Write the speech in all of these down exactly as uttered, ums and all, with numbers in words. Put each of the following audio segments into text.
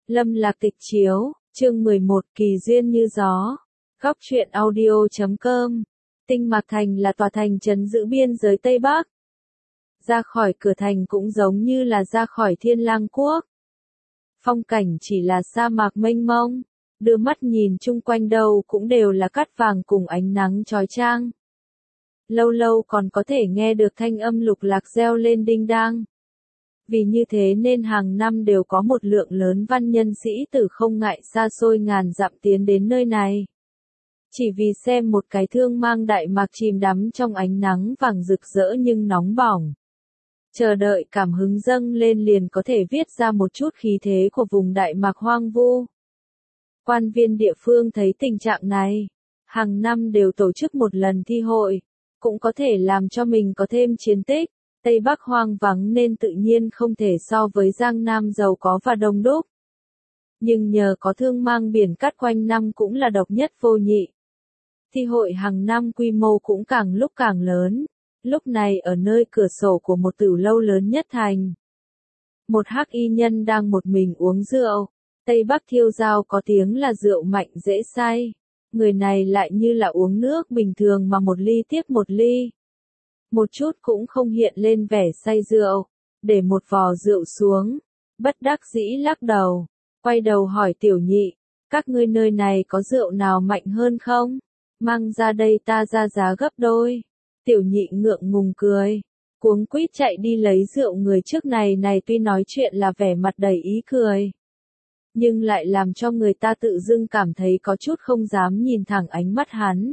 Lâm Lạc Tịch chiếu, chương mười một kỳ duyên như gió. Góc truyện audio chấm com. Tinh Mạc Thành là tòa thành trấn giữ biên giới Tây Bắc. Ra khỏi cửa thành cũng giống như là ra khỏi Thiên Lang Quốc. Phong cảnh chỉ là sa mạc mênh mông, đưa mắt nhìn chung quanh đâu cũng đều là cát vàng cùng ánh nắng chói chang. Lâu lâu còn có thể nghe được thanh âm lục lạc reo lên đinh đang. Vì như thế nên hàng năm đều có một lượng lớn văn nhân sĩ tử không ngại xa xôi ngàn dặm tiến đến nơi này. Chỉ vì xem một cái thương mang Đại Mạc chìm đắm trong ánh nắng vàng rực rỡ nhưng nóng bỏng. Chờ đợi cảm hứng dâng lên liền có thể viết ra một chút khí thế của vùng Đại Mạc hoang vu. Quan viên địa phương thấy tình trạng này, hàng năm đều tổ chức một lần thi hội, cũng có thể làm cho mình có thêm chiến tích. Tây Bắc hoang vắng nên tự nhiên không thể so với Giang Nam giàu có và đông đúc. Nhưng nhờ có thương mang biển cát quanh năm cũng là độc nhất vô nhị. Thi hội hàng năm quy mô cũng càng lúc càng lớn, lúc này ở nơi cửa sổ của một tử lâu lớn nhất thành. Một hắc y nhân đang một mình uống rượu, Tây Bắc thiêu dao có tiếng là rượu mạnh dễ say, người này lại như là uống nước bình thường mà một ly tiếp một ly. Một chút cũng không hiện lên vẻ say rượu, để một vò rượu xuống, bất đắc dĩ lắc đầu, quay đầu hỏi Tiểu Nhị, các ngươi nơi này có rượu nào mạnh hơn không? Mang ra đây ta ra giá gấp đôi. Tiểu Nhị ngượng ngùng cười, cuống quýt chạy đi lấy rượu. Người trước này này tuy nói chuyện là vẻ mặt đầy ý cười, nhưng lại làm cho người ta tự dưng cảm thấy có chút không dám nhìn thẳng ánh mắt hắn.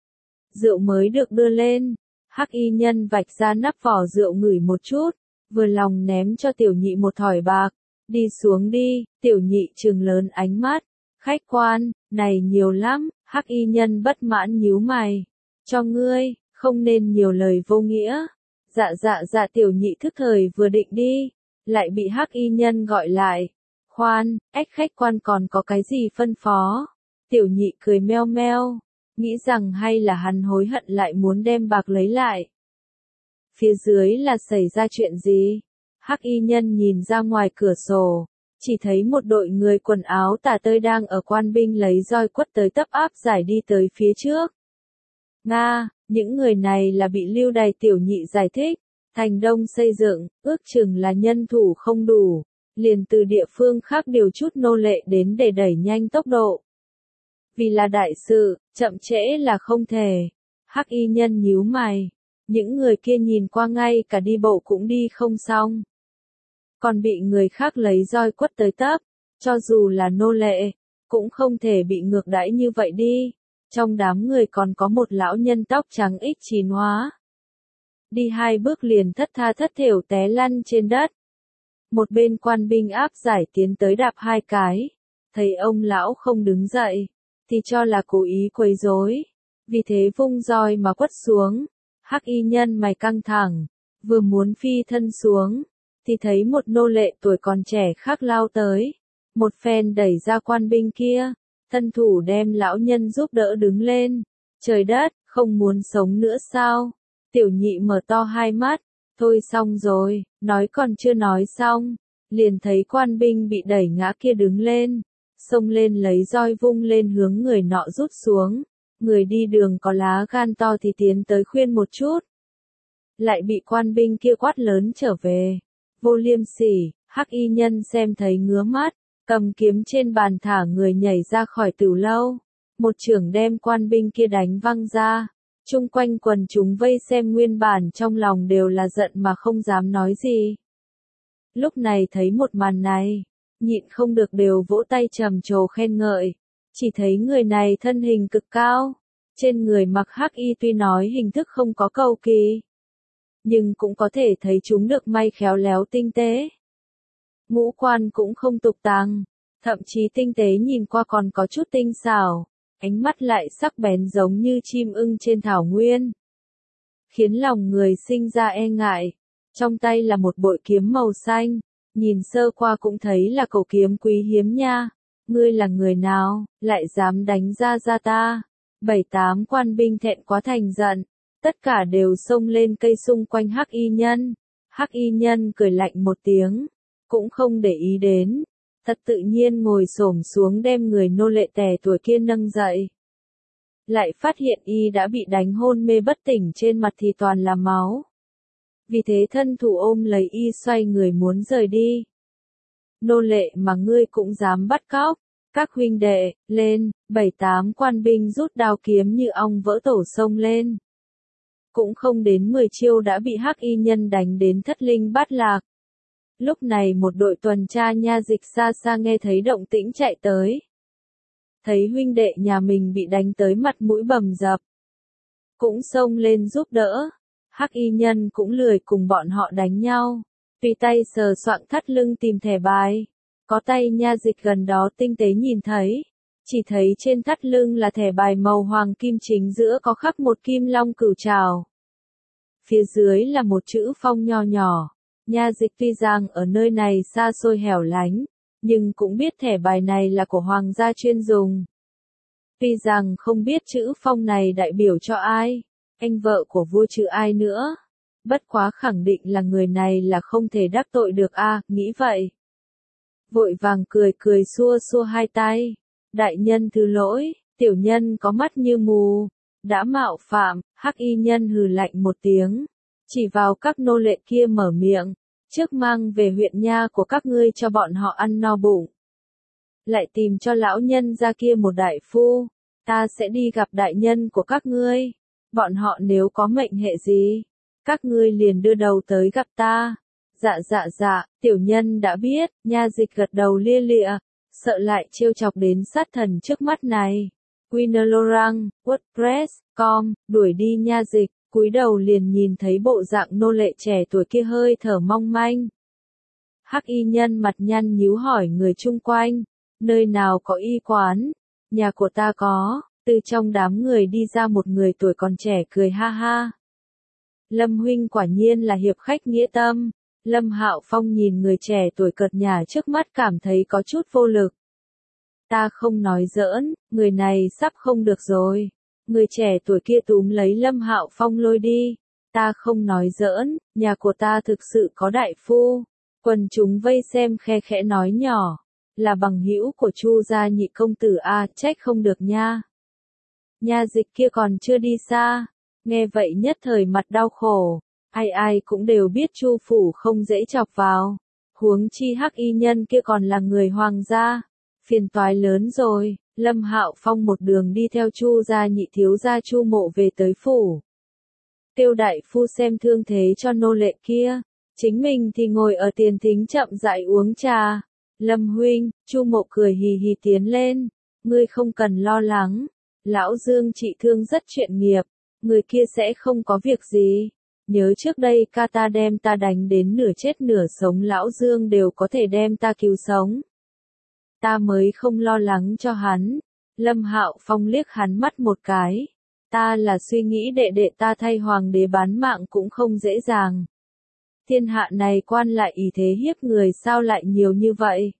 Rượu mới được đưa lên, hắc y nhân vạch ra nắp vỏ rượu ngửi một chút, vừa lòng ném cho Tiểu Nhị một thỏi bạc, đi xuống đi. Tiểu Nhị trừng lớn ánh mắt, khách quan, này nhiều lắm. Hắc y nhân bất mãn nhíu mày, cho ngươi, không nên nhiều lời vô nghĩa. Dạ dạ dạ. Tiểu Nhị thức thời vừa định đi, lại bị hắc y nhân gọi lại. Khoan, ách khách quan còn có cái gì phân phó? Tiểu Nhị cười meo meo, nghĩ rằng hay là hắn hối hận lại muốn đem bạc lấy lại. Phía dưới là xảy ra chuyện gì? Hắc y nhân nhìn ra ngoài cửa sổ, chỉ thấy một đội người quần áo tả tơi đang ở quan binh lấy roi quất tới tấp áp giải đi tới phía trước. Nga, những người này là bị lưu đày. Tiểu Nhị giải thích, thành đông xây dựng, ước chừng là nhân thủ không đủ, liền từ địa phương khác điều chút nô lệ đến để đẩy nhanh tốc độ. Vì là đại sự, chậm trễ là không thể. Hắc y nhân nhíu mày, những người kia nhìn qua ngay cả đi bộ cũng đi không xong, còn bị người khác lấy roi quất tới tấp, cho dù là nô lệ, cũng không thể bị ngược đãi như vậy đi. Trong đám người còn có một lão nhân tóc trắng ích chín hóa. Đi hai bước liền thất tha thất thểu té lăn trên đất. Một bên quan binh áp giải tiến tới đạp hai cái, thấy ông lão không đứng dậy, thì cho là cố ý quấy rối, vì thế vung roi mà quất xuống. Hắc y nhân mày căng thẳng, vừa muốn phi thân xuống, thì thấy một nô lệ tuổi còn trẻ khác lao tới, một phen đẩy ra quan binh kia, thân thủ đem lão nhân giúp đỡ đứng lên. Trời đất, không muốn sống nữa sao? Tiểu Nhị mở to hai mắt, thôi xong rồi. Nói còn chưa nói xong, liền thấy quan binh bị đẩy ngã kia đứng lên, xông lên lấy roi vung lên hướng người nọ rút xuống. Người đi đường có lá gan to thì tiến tới khuyên một chút, lại bị quan binh kia quát lớn trở về. Vô liêm sỉ. Hắc y nhân xem thấy ngứa mắt, cầm kiếm trên bàn thả người nhảy ra khỏi tửu lâu, một chưởng đem quan binh kia đánh văng ra. Chung quanh quần chúng vây xem nguyên bản trong lòng đều là giận mà không dám nói gì. Lúc này thấy một màn này, nhịn không được đều vỗ tay trầm trồ khen ngợi. Chỉ thấy người này thân hình cực cao, trên người mặc hắc y tuy nói hình thức không có cầu kỳ, nhưng cũng có thể thấy chúng được may khéo léo tinh tế. Ngũ quan cũng không tục tàng, thậm chí tinh tế nhìn qua còn có chút tinh xảo, ánh mắt lại sắc bén giống như chim ưng trên thảo nguyên, khiến lòng người sinh ra e ngại. Trong tay là một bội kiếm màu xanh, nhìn sơ qua cũng thấy là cổ kiếm quý hiếm nha. Ngươi là người nào, lại dám đánh ra ra ta? Bảy tám quan binh thẹn quá thành giận, tất cả đều xông lên cây xung quanh hắc y nhân. Hắc y nhân cười lạnh một tiếng, cũng không để ý đến, thật tự nhiên ngồi xổm xuống đem người nô lệ tẻ tuổi kia nâng dậy. Lại phát hiện y đã bị đánh hôn mê bất tỉnh, trên mặt thì toàn là máu. Vì thế thân thủ ôm lấy y xoay người muốn rời đi. Nô lệ mà ngươi cũng dám bắt cóc, các huynh đệ, lên, bảy tám quan binh rút đao kiếm như ong vỡ tổ xông lên. Cũng không đến mười chiêu đã bị hắc y nhân đánh đến thất linh bát lạc. Lúc này một đội tuần tra nha dịch xa xa nghe thấy động tĩnh chạy tới. Thấy huynh đệ nhà mình bị đánh tới mặt mũi bầm dập, cũng xông lên giúp đỡ. Hắc y nhân cũng lười cùng bọn họ đánh nhau, tùy tay sờ soạng thắt lưng tìm thẻ bài. Có tay nha dịch gần đó tinh tế nhìn thấy, chỉ thấy trên thắt lưng là thẻ bài màu hoàng kim, chính giữa có khắc một kim long cửu trảo. Phía dưới là một chữ phong nho nhỏ. Nha dịch tuy rằng ở nơi này xa xôi hẻo lánh, nhưng cũng biết thẻ bài này là của hoàng gia chuyên dùng. Tuy rằng không biết chữ phong này đại biểu cho ai, anh vợ của vua chứ ai nữa. Bất quá khẳng định là người này là không thể đắc tội được a, à, nghĩ vậy. Vội vàng cười cười xua xua hai tay. Đại nhân thứ lỗi, tiểu nhân có mắt như mù. Đã mạo phạm, hắc y nhân hừ lạnh một tiếng. Chỉ vào các nô lệ kia mở miệng. Trước mang về huyện nha của các ngươi cho bọn họ ăn no bụng. Lại tìm cho lão nhân ra kia một đại phu. Ta sẽ đi gặp đại nhân của các ngươi. Bọn họ nếu có mệnh hệ gì, các ngươi liền đưa đầu tới gặp ta. Dạ dạ dạ, tiểu nhân đã biết. Nha dịch gật đầu lia lịa, sợ lại trêu chọc đến sát thần trước mắt này. Winnerlorang, WordPress, com, đuổi đi nha dịch, cúi đầu liền nhìn thấy bộ dạng nô lệ trẻ tuổi kia hơi thở mong manh. Hắc y nhân mặt nhăn nhíu hỏi người chung quanh, nơi nào có y quán? Nhà của ta có. Từ trong đám người đi ra một người tuổi còn trẻ cười ha ha. Lâm huynh quả nhiên là hiệp khách nghĩa tâm. Lâm Hạo Phong nhìn người trẻ tuổi cợt nhả trước mắt cảm thấy có chút vô lực. Ta không nói giỡn, người này sắp không được rồi. Người trẻ tuổi kia túm lấy Lâm Hạo Phong lôi đi. Ta không nói giỡn, nhà của ta thực sự có đại phu. Quần chúng vây xem khe khẽ nói nhỏ. Là bằng hữu của Chu gia nhị công tử a, à, trách không được nha. Nha dịch kia còn chưa đi xa, nghe vậy nhất thời mặt đau khổ, ai ai cũng đều biết Chu phủ không dễ chọc vào, huống chi hắc y nhân kia còn là người hoàng gia, phiền toái lớn rồi. Lâm Hạo Phong một đường đi theo Chu gia nhị thiếu gia Chu Mộ về tới phủ. Tiêu đại phu xem thương thế cho nô lệ kia, chính mình thì ngồi ở tiền thính chậm rãi uống trà. Lâm huynh, Chu Mộ cười hì hì tiến lên, ngươi không cần lo lắng. Lão Dương trị thương rất chuyên nghiệp, người kia sẽ không có việc gì. Nhớ trước đây ca ta đem ta đánh đến nửa chết nửa sống, Lão Dương đều có thể đem ta cứu sống. Ta mới không lo lắng cho hắn. Lâm Hạo Phong liếc hắn mắt một cái. Ta là suy nghĩ đệ đệ ta thay hoàng đế bán mạng cũng không dễ dàng. Thiên hạ này quan lại ý thế hiếp người sao lại nhiều như vậy?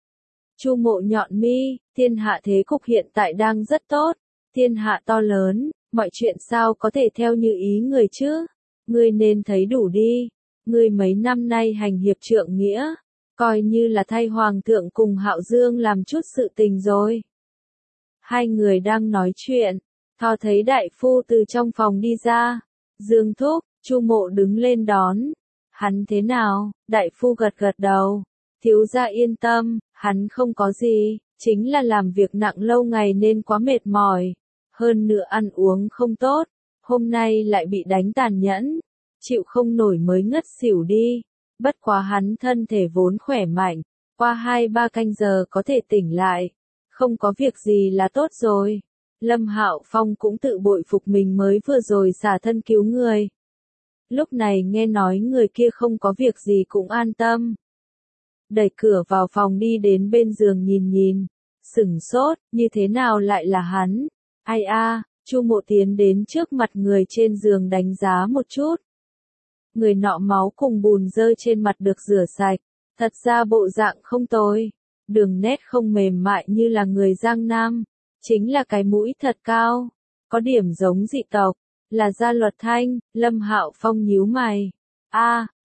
Chu Mộ nhọn mi, thiên hạ thế cục hiện tại đang rất tốt. Thiên hạ to lớn, mọi chuyện sao có thể theo như ý người chứ? Ngươi nên thấy đủ đi. Ngươi mấy năm nay hành hiệp trượng nghĩa, coi như là thay hoàng thượng cùng Hạo Dương làm chút sự tình rồi. Hai người đang nói chuyện, thò thấy đại phu từ trong phòng đi ra. Dương thúc, Chu Mộ đứng lên đón. Hắn thế nào? Đại phu gật gật đầu. Thiếu gia yên tâm, hắn không có gì, chính là làm việc nặng lâu ngày nên quá mệt mỏi. Hơn nữa ăn uống không tốt, hôm nay lại bị đánh tàn nhẫn, chịu không nổi mới ngất xỉu đi. Bất quá hắn thân thể vốn khỏe mạnh, qua hai ba canh giờ có thể tỉnh lại, không có việc gì là tốt rồi. Lâm Hạo Phong cũng tự bội phục mình mới vừa rồi xả thân cứu người. Lúc này nghe nói người kia không có việc gì cũng an tâm. Đẩy cửa vào phòng đi đến bên giường nhìn nhìn, sửng sốt, như thế nào lại là hắn? Ai a, Chu Mộ tiến đến trước mặt người trên giường đánh giá một chút. Người nọ máu cùng bùn rơi trên mặt được rửa sạch, thật ra bộ dạng không tồi, đường nét không mềm mại như là người Giang Nam, chính là cái mũi thật cao, có điểm giống dị tộc, là Gia Luật Thanh. Lâm Hạo Phong nhíu mày. A,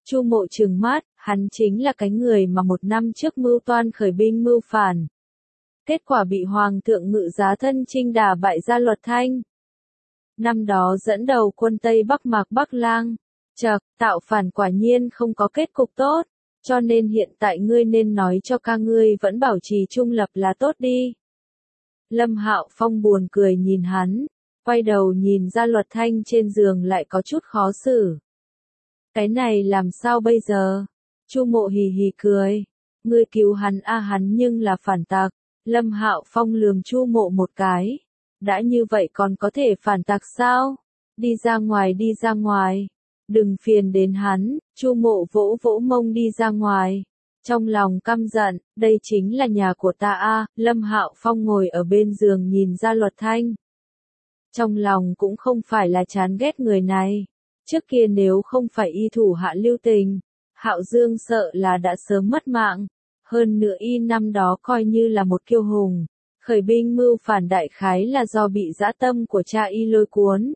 Chu Mộ trừng mắt, hắn chính là cái người mà một năm trước mưu toan khởi binh mưu phản. Kết quả bị Hoàng thượng Ngự Giá thân chinh đả bại Gia Luật Thanh. Năm đó dẫn đầu quân Tây Bắc Mạc Bắc Lang. Chậc, tạo phản quả nhiên không có kết cục tốt, cho nên hiện tại ngươi nên nói cho ca ngươi vẫn bảo trì trung lập là tốt đi. Lâm Hạo Phong buồn cười nhìn hắn, quay đầu nhìn Gia Luật Thanh trên giường lại có chút khó xử. Cái này làm sao bây giờ? Chu Mộ hì hì cười, ngươi cứu hắn a hắn nhưng là phản tặc. Lâm Hạo Phong lườm Chu Mộ một cái, đã như vậy còn có thể phản tặc sao? Đi ra ngoài đi ra ngoài, đừng phiền đến hắn. Chu Mộ vỗ vỗ mông đi ra ngoài, trong lòng căm giận, đây chính là nhà của ta a. Lâm Hạo Phong ngồi ở bên giường nhìn Gia Luật Thanh. Trong lòng cũng không phải là chán ghét người này, trước kia nếu không phải y thủ hạ lưu tình, Hạo Dương sợ là đã sớm mất mạng. Hơn nữa y năm đó coi như là một kiêu hùng, khởi binh mưu phản đại khái là do bị dã tâm của cha y lôi cuốn.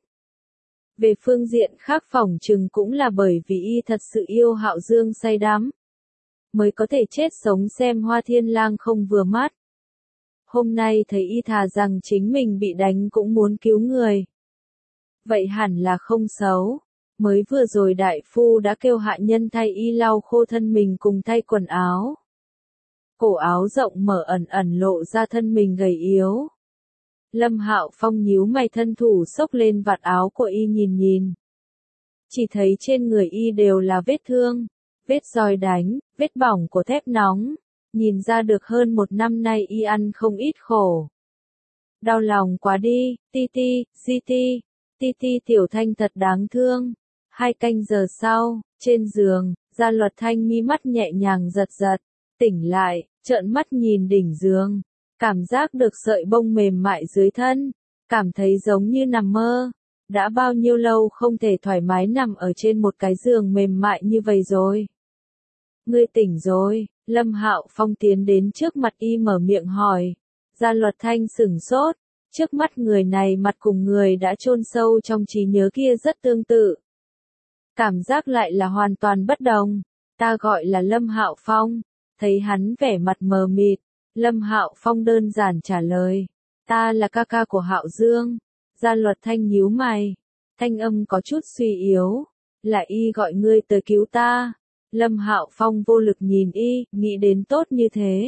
Về phương diện khác phỏng chừng cũng là bởi vì y thật sự yêu Hạo Dương say đắm, mới có thể chết sống xem Hoa Thiên Lang không vừa mắt. Hôm nay thấy y thà rằng chính mình bị đánh cũng muốn cứu người. Vậy hẳn là không xấu. Mới vừa rồi đại phu đã kêu hạ nhân thay y lau khô thân mình cùng thay quần áo. Cổ áo rộng mở ẩn ẩn lộ ra thân mình gầy yếu. Lâm Hạo Phong nhíu mày thân thủ xốc lên vạt áo của y nhìn nhìn. Chỉ thấy trên người y đều là vết thương, vết roi đánh, vết bỏng của thép nóng. Nhìn ra được hơn một năm nay y ăn không ít khổ. Đau lòng quá đi, ti ti, di ti, ti ti tiểu thanh thật đáng thương. Hai canh giờ sau, trên giường, Gia Luật Thanh mi mắt nhẹ nhàng giật giật, tỉnh lại, trợn mắt nhìn đỉnh giường, cảm giác được sợi bông mềm mại dưới thân, cảm thấy giống như nằm mơ. Đã bao nhiêu lâu không thể thoải mái nằm ở trên một cái giường mềm mại như vậy rồi. Ngươi tỉnh rồi. Lâm Hạo Phong tiến đến trước mặt y mở miệng hỏi. Gia Luật Thanh sửng sốt, trước mắt người này mặt cùng người đã chôn sâu trong trí nhớ kia rất tương tự. Cảm giác lại là hoàn toàn bất đồng. Ta gọi là Lâm Hạo Phong. Thấy hắn vẻ mặt mờ mịt, Lâm Hạo Phong đơn giản trả lời. Ta là ca ca của Hạo Dương. Gia Luật Thanh nhíu mày, thanh âm có chút suy yếu. Là y gọi ngươi tới cứu ta. Lâm Hạo Phong vô lực nhìn y, nghĩ đến tốt như thế.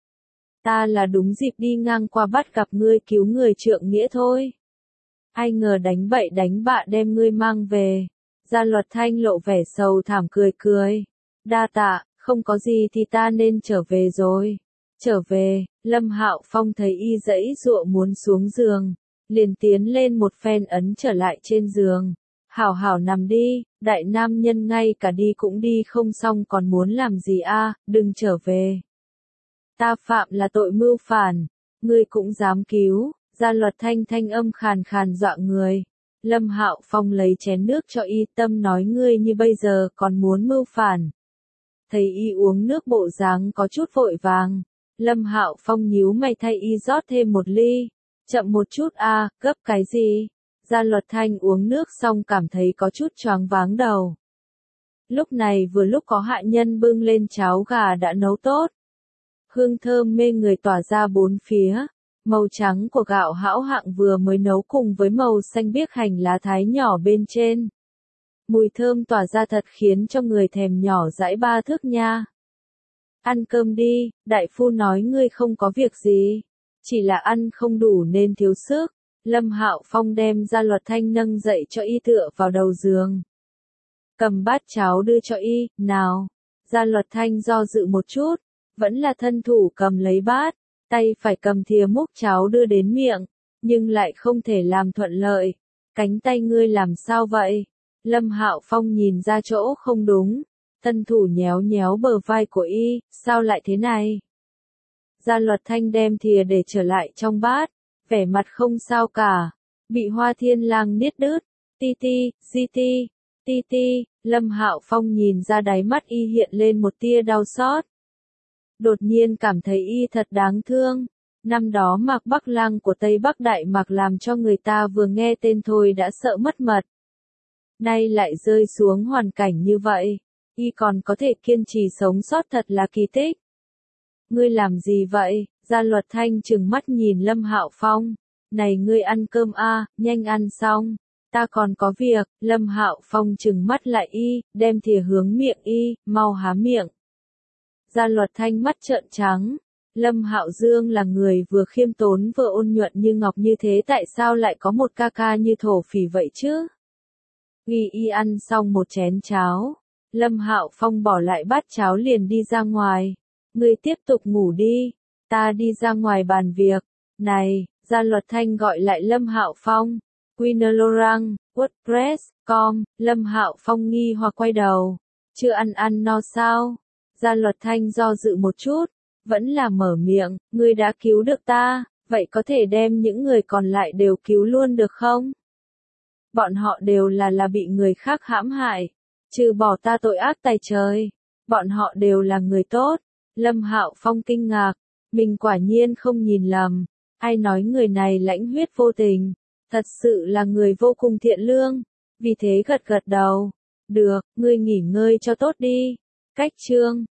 Ta là đúng dịp đi ngang qua bắt gặp ngươi cứu người trượng nghĩa thôi. Ai ngờ đánh bậy đánh bạ đem ngươi mang về. Gia Luật Thanh lộ vẻ sầu thảm cười cười. Đa tạ, không có gì thì ta nên trở về rồi. Trở về, Lâm Hạo Phong thấy y giãy giụa muốn xuống giường, liền tiến lên một phen ấn trở lại trên giường. Hảo hảo nằm đi, đại nam nhân ngay cả đi cũng đi không xong còn muốn làm gì a? Đừng trở về. Ta phạm là tội mưu phản, ngươi cũng dám cứu. Gia Luật Thanh thanh âm khàn khàn dọa người. Lâm Hạo Phong lấy chén nước cho y, tâm nói ngươi như bây giờ còn muốn mưu phản. Thấy y uống nước bộ dáng có chút vội vàng, Lâm Hạo Phong nhíu mày thay y rót thêm một ly. Chậm một chút a, gấp cái gì? Gia Luật Thanh uống nước xong cảm thấy có chút choáng váng đầu. Lúc này vừa lúc có hạ nhân bưng lên cháo gà đã nấu tốt. Hương thơm mê người tỏa ra bốn phía. Màu trắng của gạo hão hạng vừa mới nấu cùng với màu xanh biếc hành lá thái nhỏ bên trên. Mùi thơm tỏa ra thật khiến cho người thèm nhỏ dãi ba thước nha. Ăn cơm đi, đại phu nói ngươi không có việc gì. Chỉ là ăn không đủ nên thiếu sức. Lâm Hạo Phong đem Gia Luật Thanh nâng dậy cho y tựa vào đầu giường. Cầm bát cháo đưa cho y, nào. Gia Luật Thanh do dự một chút, vẫn là thân thủ cầm lấy bát, tay phải cầm thìa múc cháo đưa đến miệng, nhưng lại không thể làm thuận lợi. Cánh tay ngươi làm sao vậy? Lâm Hạo Phong nhìn ra chỗ không đúng, thân thủ nhéo nhéo bờ vai của y, sao lại thế này? Gia Luật Thanh đem thìa để trở lại trong bát, vẻ mặt không sao cả, bị Hoa Thiên Lang niết đứt. Ti ti, di ti, ti ti. Lâm Hạo Phong nhìn ra đáy mắt y hiện lên một tia đau xót. Đột nhiên cảm thấy y thật đáng thương. Năm đó Mạc Bắc Lang của Tây Bắc Đại Mạc làm cho người ta vừa nghe tên thôi đã sợ mất mật. Nay lại rơi xuống hoàn cảnh như vậy. y còn có thể kiên trì sống sót thật là kỳ tích. Ngươi làm gì vậy? Gia Luật Thanh trừng mắt nhìn Lâm Hạo Phong. Này ngươi ăn cơm a, nhanh ăn xong. Ta còn có việc. Lâm Hạo Phong trừng mắt lại y, đem thìa hướng miệng y, mau há miệng. Gia Luật Thanh mắt trợn trắng. Lâm Hạo Dương là người vừa khiêm tốn vừa ôn nhuận như ngọc như thế, tại sao lại có một ca ca như thổ phỉ vậy chứ? Ghi y ăn xong một chén cháo. Lâm Hạo Phong bỏ lại bát cháo liền đi ra ngoài. Ngươi tiếp tục ngủ đi. Ta đi ra ngoài bàn việc. Này, Gia Luật Thanh gọi lại Lâm Hạo Phong. Quinolorang, WordPress, com, Lâm Hạo Phong nghi hoặc quay đầu. Chưa ăn ăn no sao? Gia Luật Thanh do dự một chút. Vẫn là mở miệng, ngươi đã cứu được ta, vậy có thể đem những người còn lại đều cứu luôn được không? Bọn họ đều là là bị người khác hãm hại, trừ bỏ ta tội ác tày trời. Bọn họ đều là người tốt. Lâm Hạo Phong kinh ngạc, mình quả nhiên không nhìn lầm. Ai nói người này lãnh huyết vô tình, thật sự là người vô cùng thiện lương. Vì thế gật gật đầu. Được, ngươi nghỉ ngơi cho tốt đi. Cách chương